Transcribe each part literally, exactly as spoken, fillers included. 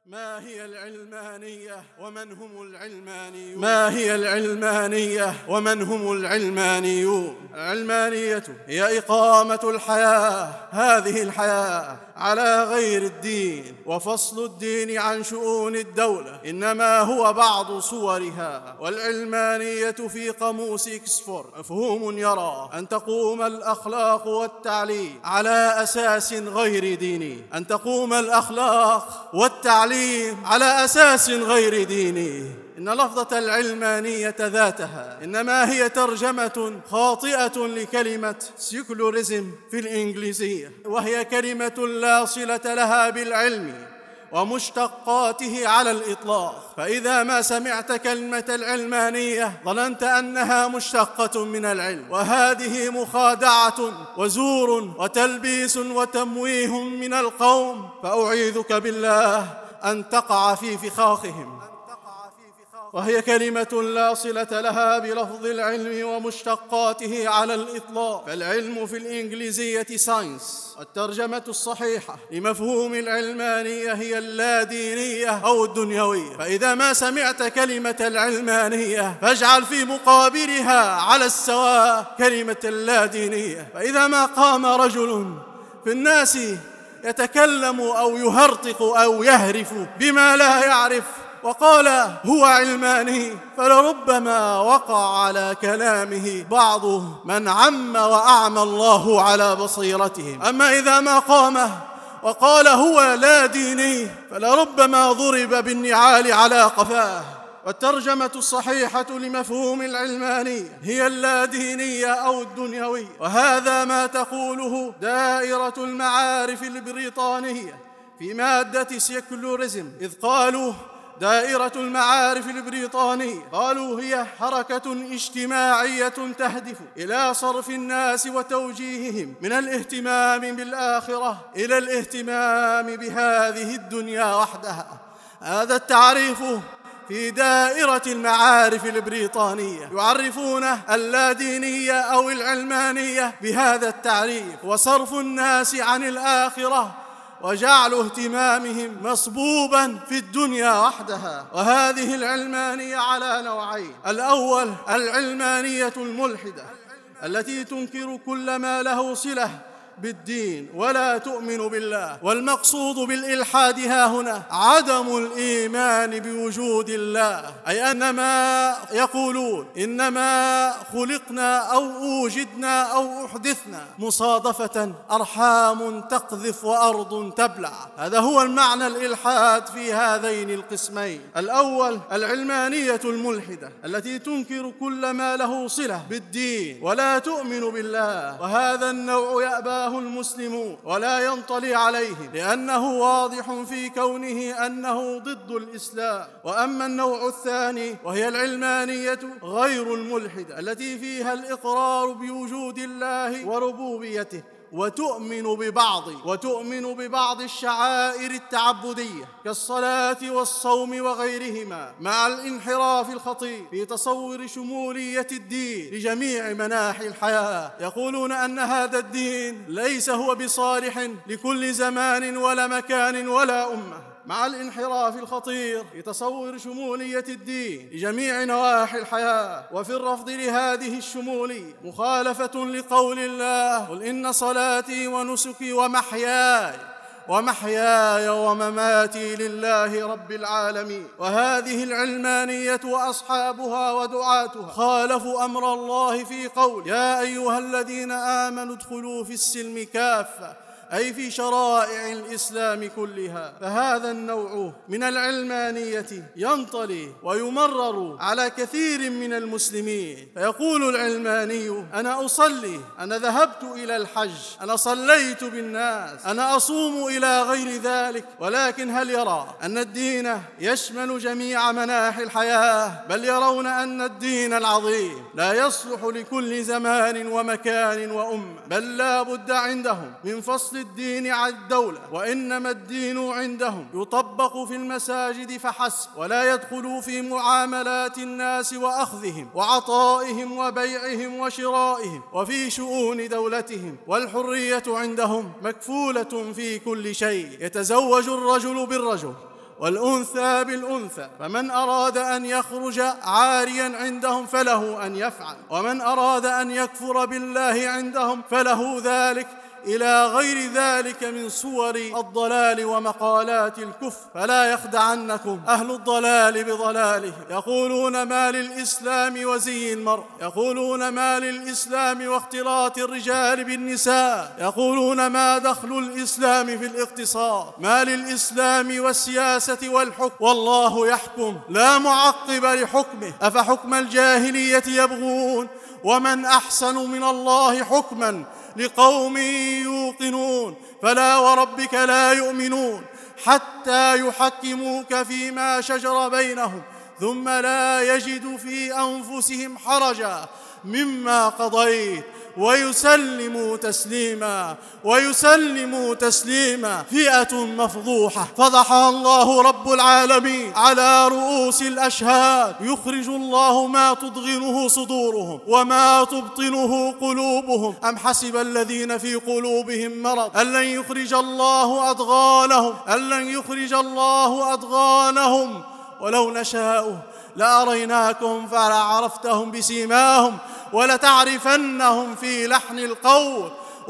ما هي العلمانية ومن هم العلمانيون؟ ما هي العلمانية ومن هم العلمانيون؟ العلمانية هي إقامة الحياة، هذه الحياة على غير الدين، وفصل الدين عن شؤون الدولة إنما هو بعض صورها. والعلمانية في قاموس إكسفورد مفهوم يرى أن تقوم الأخلاق والتعليم على أساس غير ديني، أن تقوم الأخلاق والتعليم على أساس غير ديني. إن لفظة العلمانية ذاتها إنما هي ترجمة خاطئة لكلمة سيكولوريزم في الإنجليزية، وهي كلمة لا صلة لها بالعلم ومشتقاته على الإطلاق. فإذا ما سمعت كلمة العلمانية ظننت أنها مشتقة من العلم، وهذه مخادعة وزور وتلبيس وتمويه من القوم، فأعيذك بالله أن تقع في فخاخهم. وهي كلمة لا صلة لها بلفظ العلم ومشتقاته على الإطلاق، فالعلم في الإنجليزية ساينس. الترجمة الصحيحة لمفهوم العلمانية هي اللادينية أو الدنيوية. فإذا ما سمعت كلمة العلمانية فاجعل في مقابلها على السواء كلمة اللادينية. فإذا ما قام رجل في الناس يتكلم أو يهرطق أو يهرف بما لا يعرف وقال هو علماني، فلربما وقع على كلامه بعض من عم وأعمى الله على بصيرتهم. أما إذا ما قام وقال هو لا ديني فلربما ضرب بالنعال على قفاه. والترجمة الصحيحة لمفهوم العلمانية هي اللادينية أو الدنيوية، وهذا ما تقوله دائرة المعارف البريطانية في مادة سيكولوريزم، إذ قالوا دائرة المعارف البريطانية قالوا هي حركة اجتماعية تهدف إلى صرف الناس وتوجيههم من الاهتمام بالآخرة إلى الاهتمام بهذه الدنيا وحدها. هذا التعريف في دائرة المعارف البريطانية. يعرفون اللادينية أو العلمانية بهذا التعريف، وصرف الناس عن الآخرة وجعل اهتمامهم مصبوبا في الدنيا وحدها. وهذه العلمانية على نوعين: الأول العلمانية الملحدة التي تنكر كل ما له صلة بالدين ولا تؤمن بالله، والمقصود بالإلحاد ها هنا عدم الإيمان بوجود الله، أي أن ما يقولون إنما خلقنا أو أوجدنا أو أحدثنا مصادفة، أرحام تقذف وأرض تبلع. هذا هو المعنى الإلحاد في هذين القسمين. الأول العلمانية الملحدة التي تنكر كل ما له صلة بالدين ولا تؤمن بالله، وهذا النوع يأبى المسلمون ولا ينطلي عليه لأنه واضح في كونه أنه ضد الإسلام. وأما النوع الثاني وهي العلمانية غير الملحدة التي فيها الإقرار بوجود الله وربوبيته، وتؤمن ببعض وتؤمن ببعض الشعائر التعبدية كالصلاة والصوم وغيرهما، مع الانحراف الخطير في تصور شمولية الدين لجميع مناحي الحياة. يقولون أن هذا الدين ليس هو بصالح لكل زمان ولا مكان ولا أمة، مع الانحراف الخطير في تصور شمولية الدين لجميع نواحي الحياة. وفي الرفض لهذه الشمولية مخالفة لقول الله: قل إن صلاتي ونسكي ومحياي ومحياي ومماتي لله رب العالمين. وهذه العلمانية وأصحابها ودعاتها خالفوا أمر الله في قول: يا أيها الذين آمنوا ادخلوا في السلم كافة، أي في شرائع الإسلام كلها. فهذا النوع من العلمانية ينطلي ويمرر على كثير من المسلمين، فيقول العلماني: أنا أصلي، أنا ذهبت إلى الحج، أنا صليت بالناس، أنا أصوم إلى غير ذلك. ولكن هل يرى أن الدين يشمل جميع مناحي الحياة؟ بل يرون أن الدين العظيم لا يصلح لكل زمان ومكان وأمة، بل لا بد عندهم من فصل الدين عن الدولة، وإنما الدين عندهم يطبق في المساجد فحسب، ولا يدخل في معاملات الناس وأخذهم وعطائهم وبيعهم وشرائهم وفي شؤون دولتهم. والحرية عندهم مكفولة في كل شيء. يتزوج الرجل بالرجل والأنثى بالأنثى، فمن أراد أن يخرج عاريا عندهم فله أن يفعل، ومن أراد أن يكفر بالله عندهم فله ذلك، إلى غير ذلك من صور الضلال ومقالات الكفر. فلا يخدعنكم أهل الضلال بضلاله، يقولون ما للإسلام وزي المرء، يقولون ما للإسلام واختلاط الرجال بالنساء، يقولون ما دخل الإسلام في الاقتصاد، ما للإسلام والسياسة والحكم، والله يحكم لا معقب لحكمه، أفحكم الجاهلية يبغون ومن أحسن من الله حكما لقوم يوقنون. فلا وربك لا يؤمنون حتى يحكموك فيما شجر بينهم ثم لا يجدوا في أنفسهم حرجا مما قضيت ويسلموا تسليما ويسلموا تسليما. فئة مفضوحة فضحها الله رب العالمين على رؤوس الأشهاد، يخرج الله ما تضغنه صدورهم وما تبطنه قلوبهم. أم حسب الذين في قلوبهم مرض أن لن يخرج الله أضغانهم أن لن يخرج الله أضغانهم ولو نشاء لأريناكم فلعرفتهم بسيماهم ولتعرفنهم في لحن القول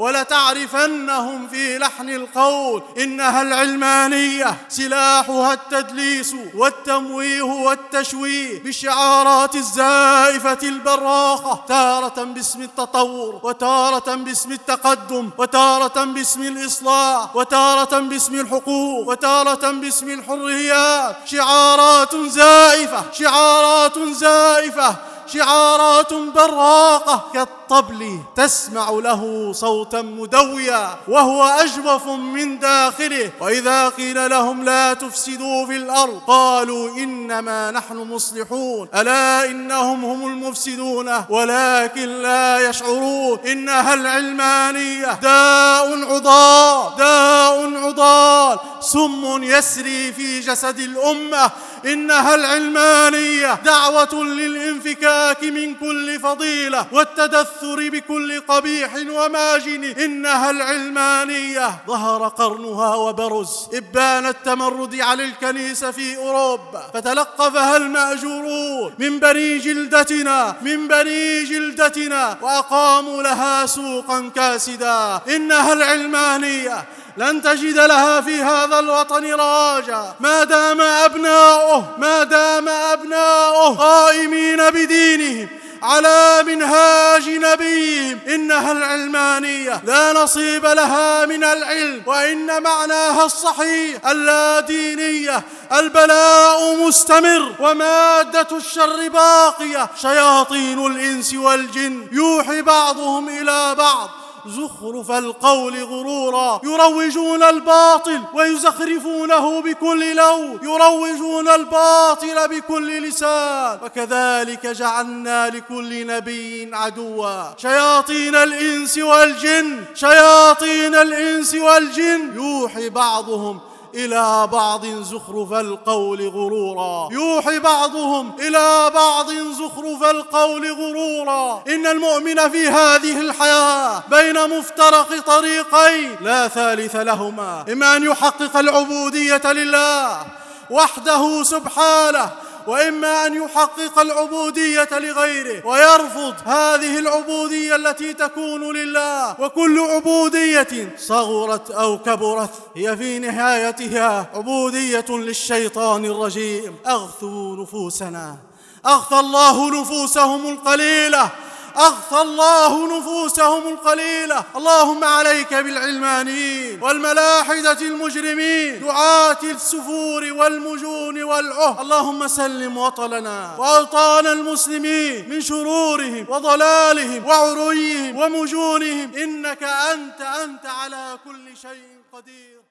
ولتعرفنهم في لحن القول. إنها العلمانية سلاحها التدليس والتمويه والتشويه بالشعارات الزائفة البراقة، تارة باسم التطور وتارة باسم التقدم وتارة باسم الإصلاح وتارة باسم الحقوق وتارة باسم الحريات. شعارات زائفة شعارات زائفة شعارات براقة كالطبل تسمع له صوتا مدويا وهو أجوف من داخله. وإذا قيل لهم لا تفسدوا في الأرض قالوا إنما نحن مصلحون ألا إنهم هم المفسدون ولكن لا يشعرون. إنها العلمانية داء عضال داء عضال سم يسري في جسد الأمة. إنها العلمانية دعوة للانفكاك من كل فضيلة والتدثر بكل قبيح وماجن. إنها العلمانية ظهر قرنها وبرز إبان التمرد على الكنيسة في أوروبا، فتلقفها المأجورون من بني جلدتنا من بني جلدتنا وأقاموا لها سوقا كاسدا. إنها العلمانية لن تجد لها في هذا الوطن راجا ما دام أبناؤه ما دام أبناؤه قائمين بدينهم على منهاج نبيهم. إنها العلمانية لا نصيب لها من العلم، وإن معناها الصحيح اللادينية. البلاء مستمر ومادة الشر باقية، شياطين الإنس والجن يوحي بعضهم إلى بعض زخرف القول غرورا، يروجون الباطل ويزخرفونه بكل لون، يروجون الباطل بكل لسان. وكذلك جعلنا لكل نبي عدوا شياطين الإنس والجن شياطين الإنس والجن يوحي بعضهم إلى بعض زخرف القول غرورا يوحي بعضهم إلى بعض زخرف القول غرورا. إن المؤمن في هذه الحياة بين مفترق طريقين لا ثالث لهما، إما أن يحقق العبودية لله وحده سبحانه، وإما أن يحقق العبودية لغيره ويرفض هذه العبودية التي تكون لله. وكل عبودية صغرت أو كبرت هي في نهايتها عبودية للشيطان الرجيم. أغثوا نفوسنا أغثى الله نفوسهم القليلة أغثى الله نفوسهم القليلة. اللهم عليك بالعلمانيين والملاحدة المجرمين دعاة السفور والمجون والعهد. اللهم سلم وطننا وأوطان المسلمين من شرورهم وضلالهم وعريهم ومجونهم، إنك أنت أنت على كل شيء قدير.